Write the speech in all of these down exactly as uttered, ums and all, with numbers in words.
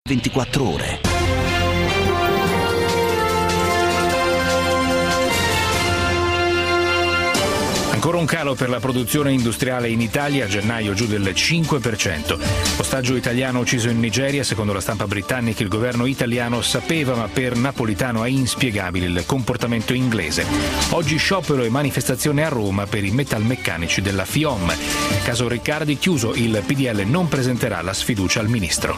ventiquattro ore. Ancora un calo per la produzione industriale in Italia, a gennaio giù del cinque per cento. Ostaggio italiano ucciso in Nigeria, secondo la stampa britannica il governo italiano sapeva, ma per Napolitano è inspiegabile il comportamento inglese. Oggi sciopero e manifestazione a Roma per i metalmeccanici della FIOM. Caso Riccardi chiuso, il P D L non presenterà la sfiducia al ministro.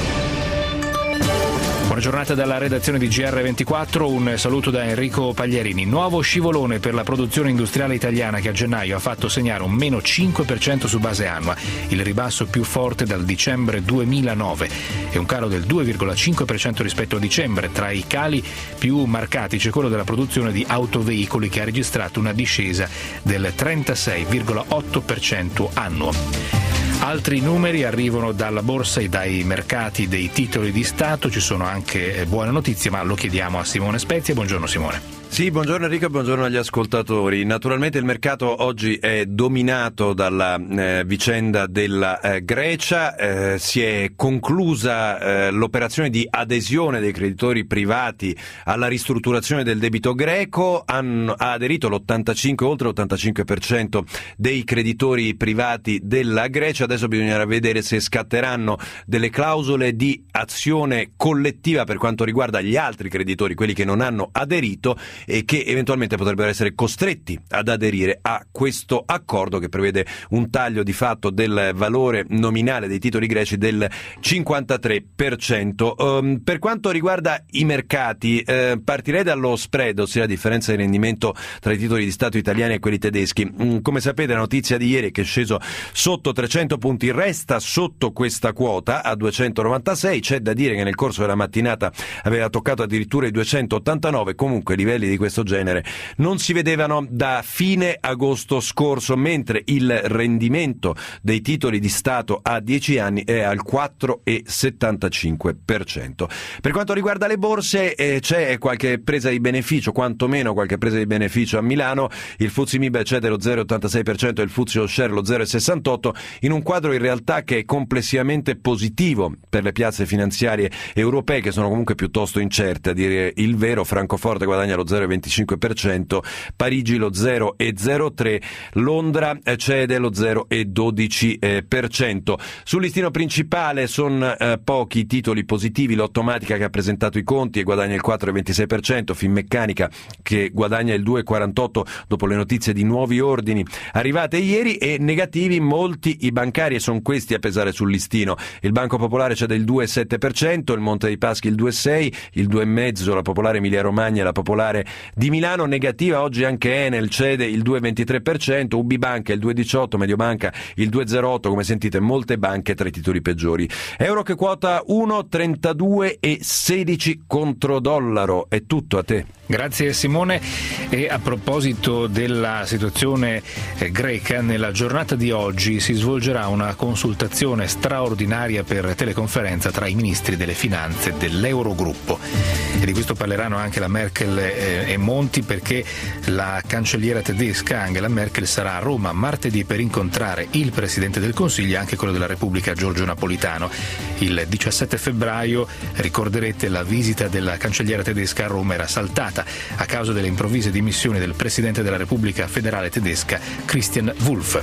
Buona giornata dalla redazione di G R ventiquattro, un saluto da Enrico Pagliarini. Nuovo scivolone per la produzione industriale italiana che a gennaio ha fatto segnare un meno cinque per cento su base annua, il ribasso più forte dal dicembre duemilanove e un calo del due virgola cinque per cento rispetto a dicembre. Tra i cali più marcati c'è quello della produzione di autoveicoli che ha registrato una discesa del trentasei virgola otto per cento annuo. Altri numeri arrivano dalla borsa e dai mercati dei titoli di Stato, ci sono anche buone notizie, ma lo chiediamo a Simone Spezia. Buongiorno Simone. Sì, buongiorno Enrico e buongiorno agli ascoltatori. Naturalmente il mercato oggi è dominato dalla eh, vicenda della eh, Grecia, eh, si è conclusa eh, l'operazione di adesione dei creditori privati alla ristrutturazione del debito greco, hanno, ha aderito l'ottantacinque, oltre l'ottantacinque per cento dei creditori privati della Grecia, adesso bisognerà vedere se scatteranno delle clausole di azione collettiva per quanto riguarda gli altri creditori, quelli che non hanno aderito, e che eventualmente potrebbero essere costretti ad aderire a questo accordo che prevede un taglio di fatto del valore nominale dei titoli greci del cinquantatré per cento. Um, per quanto riguarda i mercati, eh, partirei dallo spread, ossia la differenza di rendimento tra i titoli di Stato italiani e quelli tedeschi. Mm, come sapete, la notizia di ieri è che è sceso sotto trecento punti, resta sotto questa quota a duecentonovantasei. C'è da dire che nel corso della mattinata aveva toccato addirittura i duecentottantanove, comunque livelli di questo genere non si vedevano da fine agosto scorso, mentre il rendimento dei titoli di Stato a dieci anni è al quattro virgola settantacinque per cento. Per quanto riguarda le borse, eh, c'è qualche presa di beneficio, quantomeno qualche presa di beneficio a Milano. Il F T S E MIB cede lo zero virgola ottantasei per cento e il F T S E All Share lo zero virgola sessantotto per cento, in un quadro in realtà che è complessivamente positivo per le piazze finanziarie europee, che sono comunque piuttosto incerte, a dire il vero. Francoforte guadagna lo zero virgola venticinque per cento, Parigi lo zero virgola zero tre per cento, Londra cede lo zero virgola dodici per cento. Sul listino principale sono eh, pochi titoli positivi, l'Ottomatica che ha presentato i conti e guadagna il quattro virgola ventisei per cento, Finmeccanica che guadagna il due virgola quarantotto per cento dopo le notizie di nuovi ordini arrivate ieri, e negativi molti i bancari e sono questi a pesare sul listino. Il Banco Popolare cede il due virgola sette per cento, il Monte dei Paschi il due virgola sei per cento, il due virgola cinque per cento la Popolare Emilia Romagna e la Popolare di Milano. Negativa oggi anche Enel, cede il due virgola ventitré per cento, U B I Banca il due virgola diciotto per cento, Mediobanca il due virgola zero otto per cento, come sentite molte banche tra i titoli peggiori. Euro che quota uno virgola trentadue e sedici contro dollaro. È tutto, a te. Grazie Simone. E a proposito della situazione eh, greca, nella giornata di oggi si svolgerà una consultazione straordinaria per teleconferenza tra i ministri delle finanze dell'Eurogruppo, e di questo parleranno anche la Merkel eh, e Monti, perché la cancelliera tedesca Angela Merkel sarà a Roma martedì per incontrare il Presidente del Consiglio e anche quello della Repubblica Giorgio Napolitano. Il diciassette febbraio, ricorderete, la visita della cancelliera tedesca a Roma era saltata a causa delle improvvise dimissioni del Presidente della Repubblica Federale Tedesca Christian Wulff.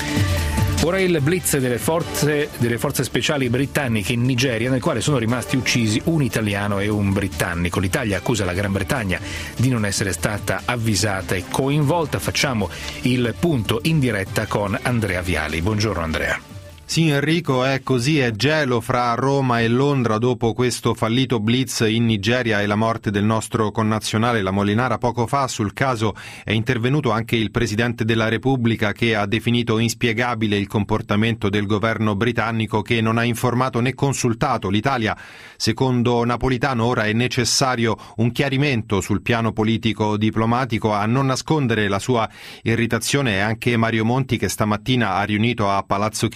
Ora il blitz delle forze, delle forze speciali britanniche in Nigeria, nel quale sono rimasti uccisi un italiano e un britannico. L'Italia accusa la Gran Bretagna di non essere stata avvisata e coinvolta. Facciamo il punto in diretta con Andrea Viali. Buongiorno Andrea. Sì Enrico, è così, è gelo fra Roma e Londra dopo questo fallito blitz in Nigeria e la morte del nostro connazionale La Molinara. Poco fa sul caso è intervenuto anche il Presidente della Repubblica, che ha definito inspiegabile il comportamento del governo britannico, che non ha informato né consultato l'Italia. Secondo Napolitano ora è necessario un chiarimento sul piano politico-diplomatico. A non nascondere la sua irritazione è anche Mario Monti, che stamattina ha riunito a Palazzo Chigi il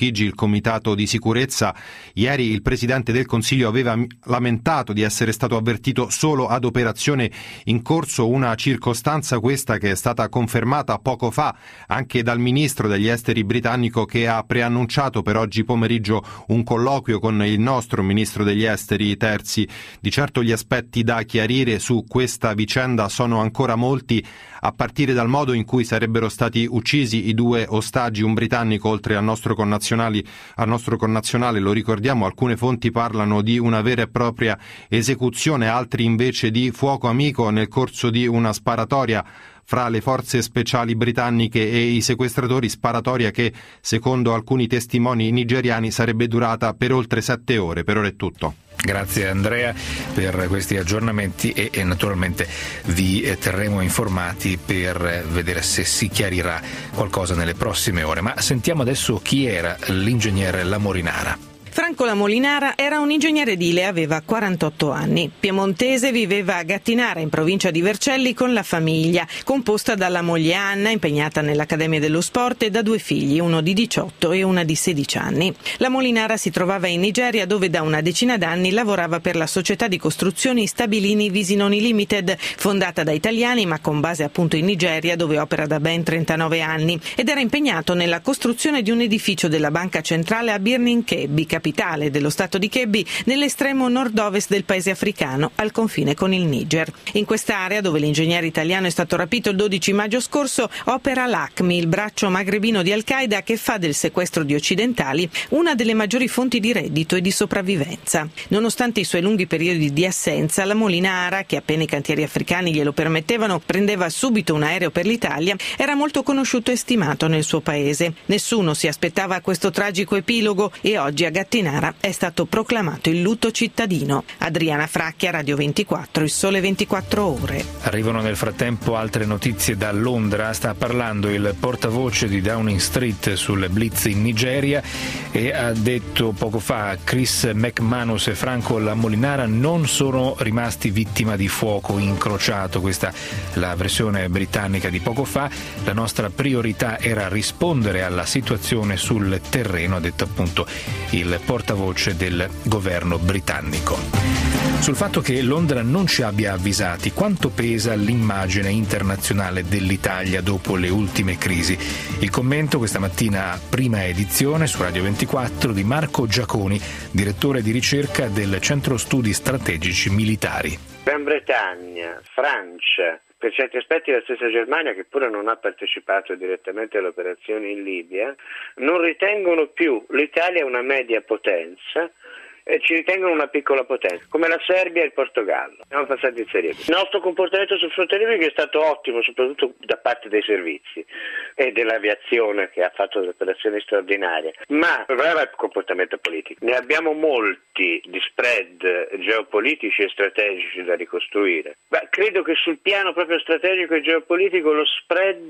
Comitato di Sicurezza. Ieri il Presidente del Consiglio aveva lamentato di essere stato avvertito solo ad operazione in corso, una circostanza questa che è stata confermata poco fa anche dal Ministro degli Esteri britannico, che ha preannunciato per oggi pomeriggio un colloquio con il nostro Ministro degli Esteri Terzi. Di certo gli aspetti da chiarire su questa vicenda sono ancora molti, a partire dal modo in cui sarebbero stati uccisi i due ostaggi, un britannico oltre al nostro connazionale, al nostro connazionale, lo ricordiamo, alcune fonti parlano di una vera e propria esecuzione, altri invece di fuoco amico nel corso di una sparatoria fra le forze speciali britanniche e i sequestratori, sparatoria che, secondo alcuni testimoni nigeriani, sarebbe durata per oltre sette ore. Per ora è tutto. Grazie Andrea per questi aggiornamenti e, e naturalmente vi terremo informati per vedere se si chiarirà qualcosa nelle prossime ore. Ma sentiamo adesso chi era l'ingegnere Lamorinara. Franco Lamolinara era un ingegnere edile, aveva quarantotto anni. Piemontese, viveva a Gattinara, in provincia di Vercelli, con la famiglia, composta dalla moglie Anna, impegnata nell'Accademia dello Sport, e da due figli, uno di diciotto e una di sedici anni. Lamolinara si trovava in Nigeria, dove da una decina d'anni lavorava per la società di costruzioni Stabilini Visinoni Limited, fondata da italiani ma con base appunto in Nigeria, dove opera da ben trentanove anni, ed era impegnato nella costruzione di un edificio della Banca Centrale a Birnin Kebbi, capitale dello stato di Kebbi, nell'estremo nord-ovest del paese africano, al confine con il Niger. In quest'area, dove l'ingegnere italiano è stato rapito il dodici maggio scorso, opera l'A C M I, il braccio magrebino di Al-Qaeda che fa del sequestro di occidentali una delle maggiori fonti di reddito e di sopravvivenza. Nonostante i suoi lunghi periodi di assenza, Lamolinara, che appena i cantieri africani glielo permettevano, prendeva subito un aereo per l'Italia, era molto conosciuto e stimato nel suo paese. Nessuno si aspettava questo tragico epilogo e oggi a Gattinara è stato proclamato il lutto cittadino. Adriana Fracchia, Radio ventiquattro, Il Sole ventiquattro Ore. Arrivano nel frattempo altre notizie da Londra. Sta parlando il portavoce di Downing Street sul blitz in Nigeria e ha detto poco fa: Chris McManus e Franco Lamolinara non sono rimasti vittima di fuoco incrociato. Questa è la versione britannica di poco fa. La nostra priorità era rispondere alla situazione sul terreno, ha detto appunto il portavoce del governo britannico. Sul fatto che Londra non ci abbia avvisati, quanto pesa l'immagine internazionale dell'Italia dopo le ultime crisi? Il commento questa mattina, prima edizione su Radio ventiquattro, di Marco Giaconi, direttore di ricerca del Centro Studi Strategici Militari. Gran Bretagna, Francia, per certi aspetti la stessa Germania, che pure non ha partecipato direttamente alle operazioni in Libia, non ritengono più l'Italia una media potenza, e ci ritengono una piccola potenza, come la Serbia e il Portogallo. Siamo passati in Serie B. Il nostro comportamento sul fronte libico è stato ottimo, soprattutto da parte dei servizi e dell'aviazione, che ha fatto delle operazioni straordinarie. Ma il problema è il comportamento politico. Ne abbiamo molti di spread geopolitici e strategici da ricostruire. Ma credo che sul piano proprio strategico e geopolitico lo spread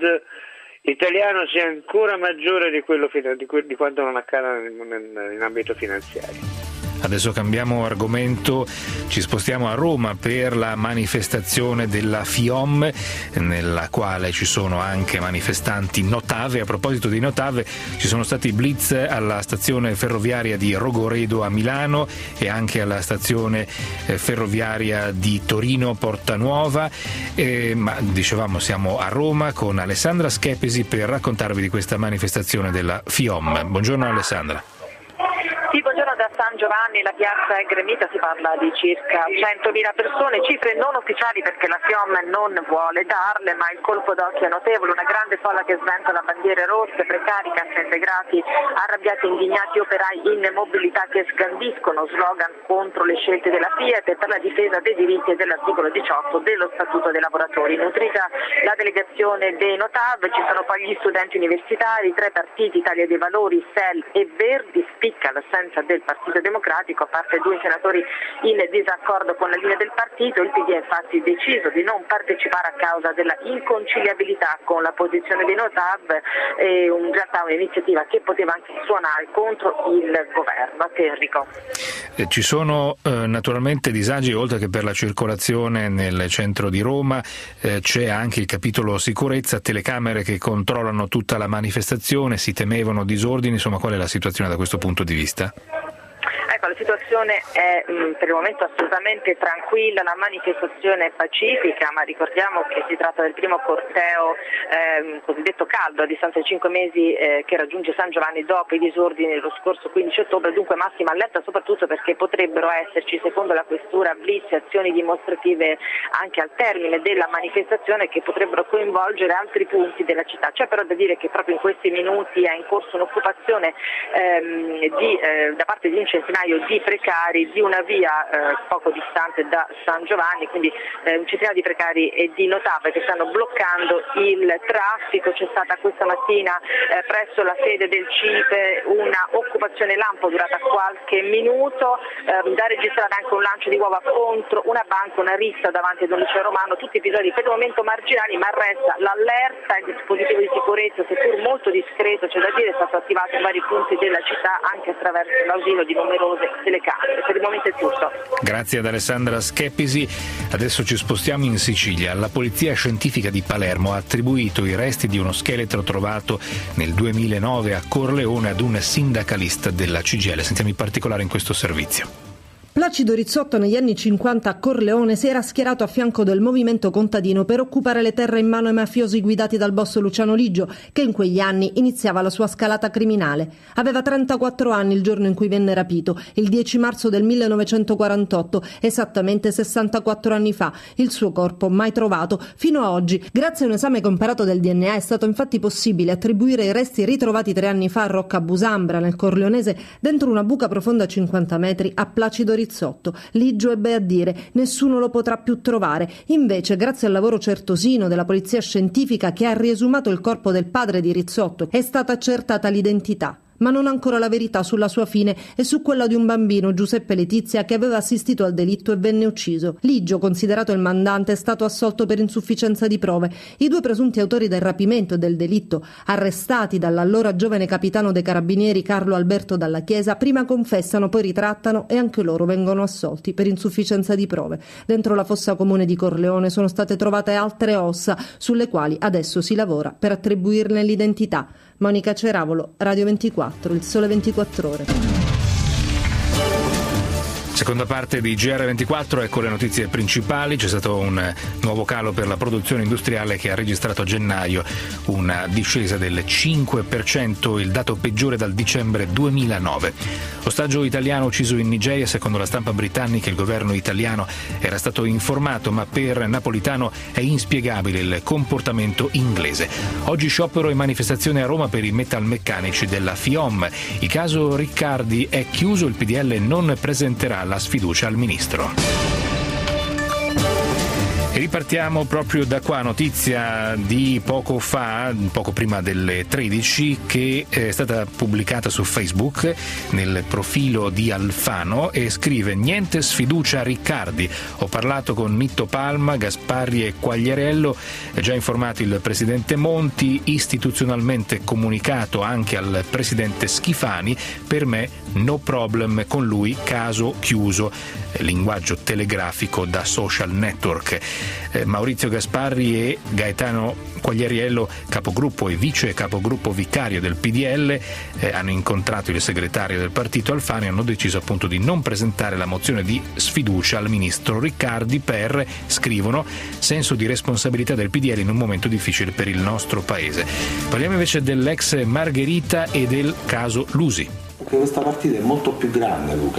italiano sia ancora maggiore di quello di, di quanto non accada in, in, in ambito finanziario. Adesso cambiamo argomento, ci spostiamo a Roma per la manifestazione della FIOM, nella quale ci sono anche manifestanti Notave. A proposito di Notave, ci sono stati blitz alla stazione ferroviaria di Rogoredo a Milano e anche alla stazione ferroviaria di Torino Portanuova. Eh, ma dicevamo, siamo a Roma con Alessandra Schepesi per raccontarvi di questa manifestazione della FIOM. Buongiorno Alessandra. Sì, buongiorno da San Giovanni, la piazza è gremita, si parla di circa centomila persone, cifre non ufficiali perché la FIOM non vuole darle, ma il colpo d'occhio è notevole, una grande folla che sventola bandiere rosse, precari, cassaintegrati, arrabbiati, indignati, operai in mobilità che scandiscono slogan contro le scelte della Fiat e per la difesa dei diritti e dell'articolo diciotto dello Statuto dei lavoratori. Nutrita la delegazione dei Notav, ci sono poi gli studenti universitari, tre partiti, Italia dei Valori, S E L e Verdi, spicca l'assenza del Partito Partito Democratico, a parte due senatori in disaccordo con la linea del partito. Il P D ha infatti deciso di non partecipare a causa della inconciliabilità con la posizione dei Notab, e in realtà un'iniziativa che poteva anche suonare contro il governo. A te, Enrico. Eh, ci sono eh, naturalmente disagi, oltre che per la circolazione nel centro di Roma, eh, c'è anche il capitolo sicurezza, telecamere che controllano tutta la manifestazione, si temevano disordini, insomma qual è la situazione da questo punto di vista? Ecco, la situazione è mh, per il momento assolutamente tranquilla, la manifestazione è pacifica, ma ricordiamo che si tratta del primo corteo eh, cosiddetto caldo a distanza di cinque mesi eh, che raggiunge San Giovanni dopo i disordini dello scorso quindici ottobre, dunque massima allerta soprattutto perché potrebbero esserci, secondo la questura, blitz, azioni dimostrative anche al termine della manifestazione che potrebbero coinvolgere altri punti della città. C'è però da dire che proprio in questi minuti è in corso un'occupazione ehm, di, eh, da parte di un centinaio di precari di una via eh, poco distante da San Giovanni, quindi eh, un centinaio di precari e di Notab che stanno bloccando il traffico. C'è stata questa mattina eh, presso la sede del C I P E una occupazione lampo durata qualche minuto, eh, da registrare anche un lancio di uova contro una banca, una rissa davanti ad un liceo romano, tutti episodi per il momento marginali, ma resta l'allerta. Il dispositivo di sicurezza, seppur molto discreto, c'è da dire, è stato attivato in vari punti della città anche attraverso l'ausilio di numerosi telecamere. Per il momento è tutto. Grazie ad Alessandra Schepisi. Adesso ci spostiamo in Sicilia. La polizia scientifica di Palermo ha attribuito i resti di uno scheletro trovato nel duemilanove a Corleone ad un sindacalista della C G I L. Sentiamo i particolari in questo servizio. Placido Rizzotto negli anni cinquanta a Corleone si era schierato a fianco del movimento contadino per occupare le terre in mano ai mafiosi guidati dal boss Luciano Ligio, che in quegli anni iniziava la sua scalata criminale. Aveva trentaquattro anni il giorno in cui venne rapito, il dieci marzo del millenovecentoquarantotto, esattamente sessantaquattro anni fa. Il suo corpo mai trovato fino a oggi. Grazie a un esame comparato del D N A è stato infatti possibile attribuire i resti ritrovati tre anni fa a Rocca Busambra, nel Corleonese, dentro una buca profonda cinquanta metri, a Placido Rizzotto. Ligio ebbe a dire: nessuno lo potrà più trovare. Invece, grazie al lavoro certosino della polizia scientifica che ha riesumato il corpo del padre di Rizzotto, è stata accertata l'identità. Ma non ancora la verità sulla sua fine e su quella di un bambino, Giuseppe Letizia, che aveva assistito al delitto e venne ucciso. Ligio, considerato il mandante, è stato assolto per insufficienza di prove. I due presunti autori del rapimento e del delitto, arrestati dall'allora giovane capitano dei carabinieri Carlo Alberto Dalla Chiesa, prima confessano, poi ritrattano e anche loro vengono assolti per insufficienza di prove. Dentro la fossa comune di Corleone sono state trovate altre ossa, sulle quali adesso si lavora per attribuirne l'identità. Monica Ceravolo, Radio ventiquattro, Il Sole ventiquattro Ore. Seconda parte di G R ventiquattro, ecco le notizie principali. C'è stato un nuovo calo per la produzione industriale che ha registrato a gennaio una discesa del cinque per cento, il dato peggiore dal dicembre duemilanove. Ostaggio italiano ucciso in Nigeria, secondo la stampa britannica il governo italiano era stato informato, ma per Napolitano è inspiegabile il comportamento inglese. Oggi sciopero e manifestazione a Roma per i metalmeccanici della FIOM. Il caso Riccardi è chiuso, il P D L non presenterà la sfiducia al ministro. E ripartiamo proprio da qua, notizia di poco fa, poco prima delle tredici, che è stata pubblicata su Facebook nel profilo di Alfano e scrive: niente sfiducia a Riccardi, ho parlato con Nitto Palma, Gasparri e Quagliariello, è già informato il presidente Monti, istituzionalmente comunicato anche al presidente Schifani, per me no problem con lui, caso chiuso, linguaggio telegrafico da social network. Eh, Maurizio Gasparri e Gaetano Quagliariello, capogruppo e vice capogruppo vicario del P D L, eh, hanno incontrato il segretario del partito Alfano e hanno deciso appunto di non presentare la mozione di sfiducia al ministro Riccardi per, scrivono, senso di responsabilità del P D L in un momento difficile per il nostro paese. Parliamo invece dell'ex Margherita e del caso Lusi. Perché questa partita è molto più grande, Luca.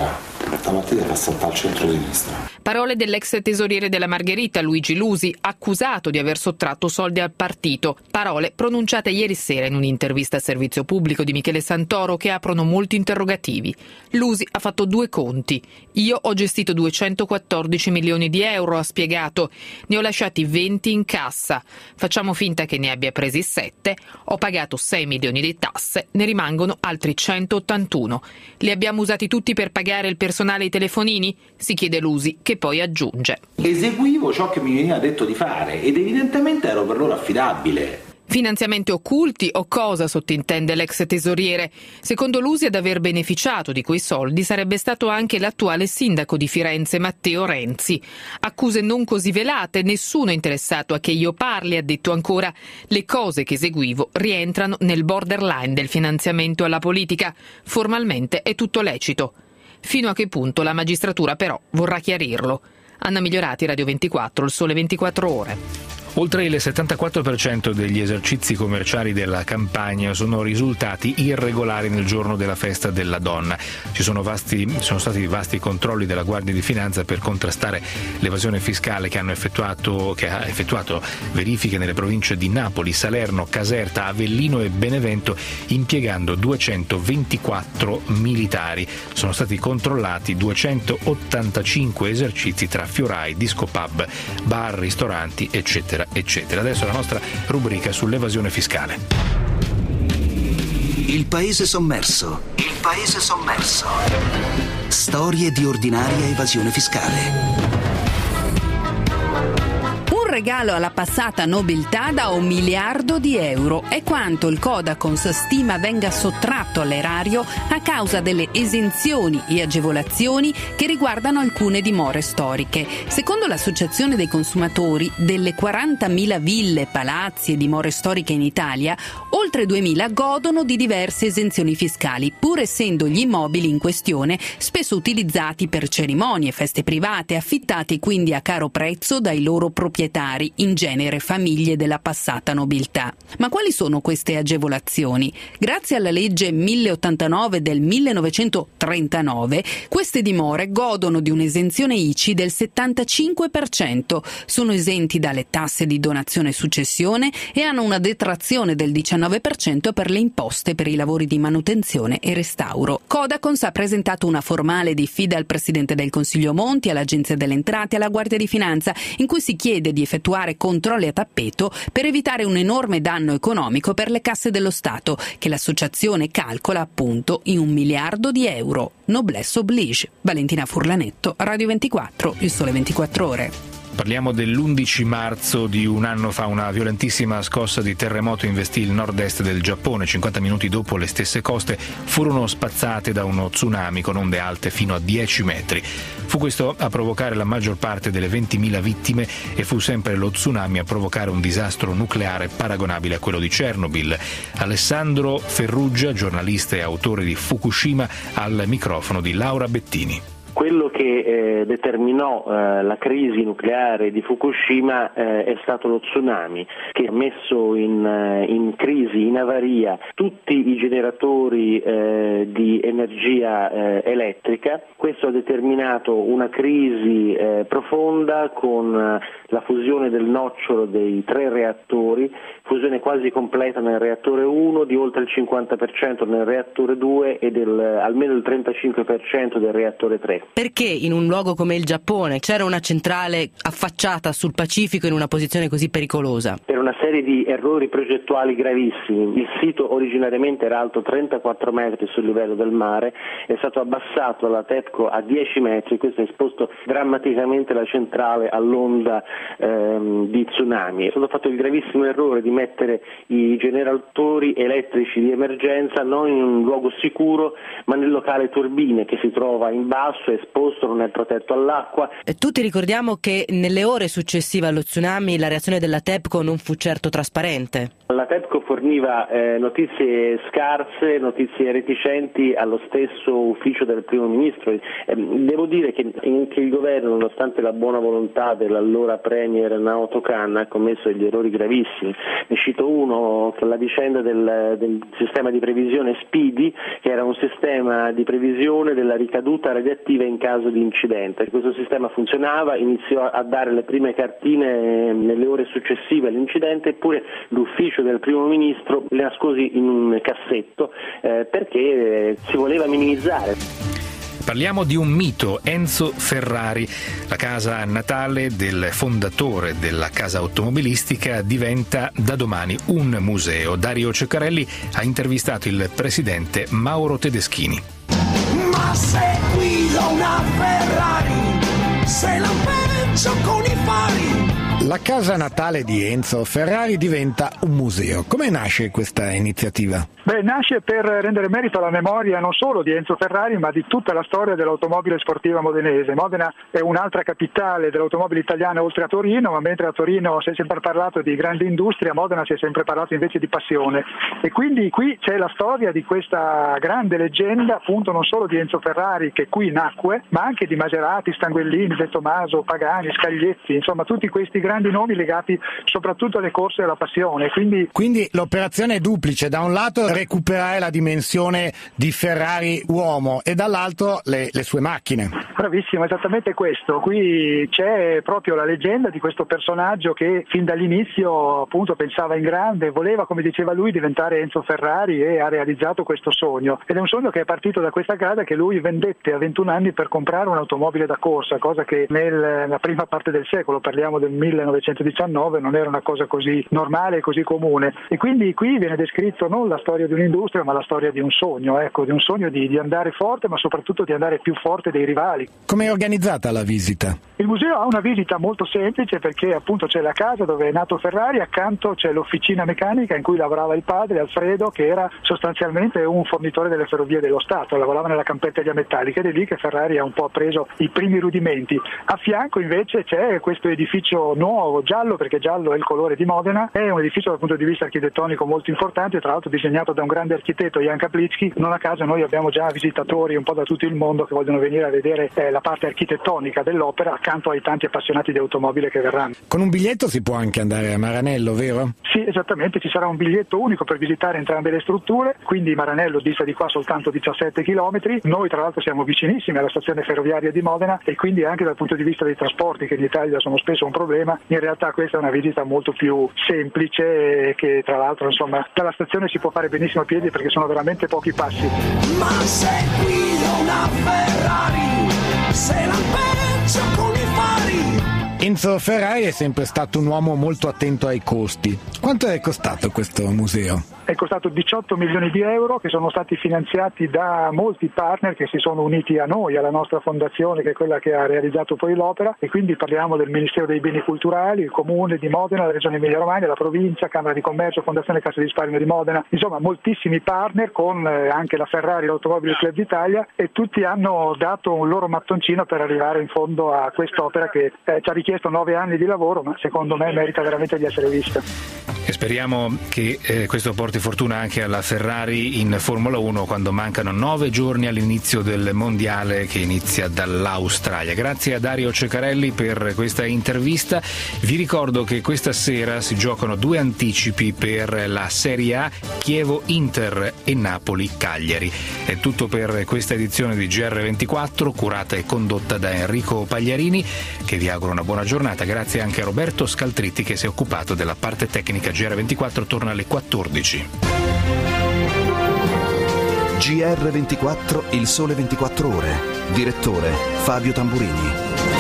questa partita è passata al centro-sinistra. Parole dell'ex tesoriere della Margherita, Luigi Lusi, accusato di aver sottratto soldi al partito. Parole pronunciate ieri sera in un'intervista a servizio pubblico di Michele Santoro che aprono molti interrogativi. Lusi ha fatto due conti. Io ho gestito duecentoquattordici milioni di euro, ha spiegato. Ne ho lasciati venti in cassa. Facciamo finta che ne abbia presi sette. Ho pagato sei milioni di tasse, ne rimangono altri centottantuno. Li abbiamo usati tutti per pagare il personale e i telefonini? Si chiede Lusi, che poi aggiunge. Eseguivo ciò che mi veniva detto di fare ed evidentemente ero per loro affidabile. Finanziamenti occulti o cosa sottintende l'ex tesoriere? Secondo Lusi ad aver beneficiato di quei soldi sarebbe stato anche l'attuale sindaco di Firenze Matteo Renzi. Accuse non così velate, nessuno è interessato a che io parli, ha detto ancora. Le cose che eseguivo rientrano nel borderline del finanziamento alla politica. Formalmente è tutto lecito. Fino a che punto la magistratura però vorrà chiarirlo? Anna Migliorati, Radio ventiquattro, Il Sole ventiquattro Ore. Oltre il settantaquattro per cento degli esercizi commerciali della Campania sono risultati irregolari nel giorno della festa della donna. Ci sono, vasti, sono stati vasti controlli della Guardia di Finanza per contrastare l'evasione fiscale che hanno effettuato, che ha effettuato verifiche nelle province di Napoli, Salerno, Caserta, Avellino e Benevento, impiegando duecentoventiquattro militari. Sono stati controllati duecentottantacinque esercizi tra fiorai, disco pub, bar, ristoranti, eccetera. eccetera. Adesso la nostra rubrica sull'evasione fiscale. Il paese sommerso. Il paese sommerso. Storie di ordinaria evasione fiscale. Un regalo alla passata nobiltà da un miliardo di euro è quanto il Codacons stima venga sottratto all'erario a causa delle esenzioni e agevolazioni che riguardano alcune dimore storiche. Secondo l'Associazione dei consumatori, delle quarantamila ville, palazzi e dimore storiche in Italia, oltre duemila godono di diverse esenzioni fiscali, pur essendo gli immobili in questione spesso utilizzati per cerimonie, feste private, affittati quindi a caro prezzo dai loro proprietari, in genere famiglie della passata nobiltà. Ma quali sono queste agevolazioni? Grazie alla legge mille ottantanove del millenovecentotrentanove, queste dimore godono di un'esenzione I C I del settantacinque per cento, sono esenti dalle tasse di donazione e successione e hanno una detrazione del diciannove per cento per le imposte per i lavori di manutenzione e restauro. Codacons ha presentato una formale diffida al Presidente del Consiglio Monti, all'Agenzia delle Entrate e alla Guardia di Finanza, in cui si chiede di effettuare controlli a tappeto per evitare un enorme danno economico per le casse dello Stato, che l'associazione calcola appunto in un miliardo di euro. Noblesse oblige. Valentina Furlanetto, Radio ventiquattro, Il Sole ventiquattro Ore. Parliamo dell'undici marzo di un anno fa. Una violentissima scossa di terremoto investì il nord-est del Giappone. cinquanta minuti dopo le stesse coste furono spazzate da uno tsunami con onde alte fino a dieci metri. Fu questo a provocare la maggior parte delle ventimila vittime e fu sempre lo tsunami a provocare un disastro nucleare paragonabile a quello di Chernobyl. Alessandro Ferruggia, giornalista e autore di Fukushima, al microfono di Laura Bettini. Quello che eh, determinò eh, la crisi nucleare di Fukushima eh, è stato lo tsunami, che ha messo in, eh, in crisi, in avaria, tutti i generatori eh, di energia eh, elettrica. Questo ha determinato una crisi eh, profonda con eh, la fusione del nocciolo dei tre reattori, fusione quasi completa nel reattore uno, di oltre il cinquanta per cento nel reattore due e del, almeno il trentacinque per cento del reattore tre. Perché in un luogo come il Giappone c'era una centrale affacciata sul Pacifico in una posizione così pericolosa? Per una serie di errori progettuali gravissimi. Il sito originariamente era alto trentaquattro metri sul livello del mare, è stato abbassato dalla TEPCO a dieci metri, questo ha esposto drammaticamente la centrale all'onda ehm, di tsunami. È stato fatto il gravissimo errore di mettere i generatori elettrici di emergenza non in un luogo sicuro, ma nel locale turbine che si trova in basso, esposto, non è protetto all'acqua. E tutti ricordiamo che nelle ore successive allo tsunami la reazione della TEPCO non fu certo trasparente. La Pepco forniva eh, notizie scarse, notizie reticenti allo stesso ufficio del primo ministro. Eh, devo dire che anche il governo, nonostante la buona volontà dell'allora premier Naoto Kan, ha commesso degli errori gravissimi. Ne cito uno, la vicenda del, del sistema di previsione SPIDI, che era un sistema di previsione della ricaduta radioattiva in caso di incidente. Questo sistema funzionava, iniziò a dare le prime cartine nelle ore successive all'incidente, eppure l'ufficio del primo ministro le nascosi in un cassetto eh, perché eh, si voleva minimizzare. Parliamo di un mito, Enzo Ferrari. La casa natale del fondatore della casa automobilistica diventa da domani un museo. Dario Ceccarelli ha intervistato il presidente Mauro Tedeschini. Ma se guido una Ferrari, se la peggio con i fari. La casa natale di Enzo Ferrari diventa un museo. Come nasce questa iniziativa? Beh, nasce per rendere merito alla memoria non solo di Enzo Ferrari, ma di tutta la storia dell'automobile sportiva modenese. Modena è un'altra capitale dell'automobile italiana oltre a Torino, ma mentre a Torino si è sempre parlato di grande industria, a Modena si è sempre parlato invece di passione. E quindi qui c'è la storia di questa grande leggenda, appunto non solo di Enzo Ferrari, che qui nacque, ma anche di Maserati, Stanguellini, De Tomaso, Pagani, Scaglietti, insomma tutti questi grandi nomi legati soprattutto alle corse e alla passione. Quindi, Quindi l'operazione è duplice: da un lato recuperare la dimensione di Ferrari uomo e dall'altro le, le sue macchine. Bravissimo, esattamente questo. Qui c'è proprio la leggenda di questo personaggio che fin dall'inizio appunto pensava in grande, voleva, come diceva lui, diventare Enzo Ferrari, e ha realizzato questo sogno. Ed è un sogno che è partito da questa casa che lui vendette a ventuno anni per comprare un'automobile da corsa, cosa che nella prima parte del secolo, parliamo del millenovecentodiciannove, non era una cosa così normale e così comune. E quindi qui viene descritto non la storia di un'industria, ma la storia di un sogno, ecco, di un sogno di, di andare forte, ma soprattutto di andare più forte dei rivali. Come è organizzata la visita? Il museo ha una visita molto semplice, perché appunto c'è la casa dove è nato Ferrari, accanto c'è l'officina meccanica in cui lavorava il padre, Alfredo, che era sostanzialmente un fornitore delle ferrovie dello Stato, lavorava nella campetteria metallica, ed è lì che Ferrari ha un po' preso i primi rudimenti. A fianco invece c'è questo edificio nuovo, giallo, perché giallo è il colore di Modena, è un edificio dal punto di vista architettonico molto importante, tra l'altro disegnato da un grande architetto, Jan Kaplitzky. Non a caso noi abbiamo già visitatori un po' da tutto il mondo che vogliono venire a vedere eh, la parte architettonica dell'opera, accanto ai tanti appassionati di automobile che verranno. Con un biglietto si può anche andare a Maranello, vero? Sì, esattamente, ci sarà un biglietto unico per visitare entrambe le strutture, quindi Maranello dista di qua soltanto diciassette chilometri, noi tra l'altro siamo vicinissimi alla stazione ferroviaria di Modena, e quindi anche dal punto di vista dei trasporti, che in Italia sono spesso un problema, in realtà questa è una visita molto più semplice, che tra l'altro insomma dalla stazione si può fare benissimo a piedi perché sono veramente pochi passi. Ma se guido una Ferrari, se la peggio con i fari. Enzo Ferrari è sempre stato un uomo molto attento ai costi. Quanto è costato questo museo? È costato diciotto milioni di euro, che sono stati finanziati da molti partner che si sono uniti a noi, alla nostra fondazione, che è quella che ha realizzato poi l'opera, e quindi parliamo del Ministero dei Beni Culturali, il Comune di Modena, la Regione Emilia-Romagna, la Provincia, Camera di Commercio, Fondazione Cassa di Risparmio di Modena, insomma moltissimi partner, con anche la Ferrari, l'Automobile Club d'Italia, e tutti hanno dato un loro mattoncino per arrivare in fondo a quest'opera che eh, ci ha richiesto nove anni di lavoro, ma secondo me merita veramente di essere vista. E speriamo che eh, questo porti fortuna anche alla Ferrari in Formula uno, quando mancano nove giorni all'inizio del mondiale che inizia dall'Australia. Grazie a Dario Ceccarelli per questa intervista. Vi ricordo che questa sera si giocano due anticipi per la Serie A, Chievo-Inter e Napoli-Cagliari. È tutto per questa edizione di G R ventiquattro, curata e condotta da Enrico Pagliarini, che vi auguro una buona giornata. Grazie anche a Roberto Scaltritti, che si è occupato della parte tecnica. G R ventiquattro torna alle quattordici. G R ventiquattro, il sole ventiquattro ore. Direttore Fabio Tamburini.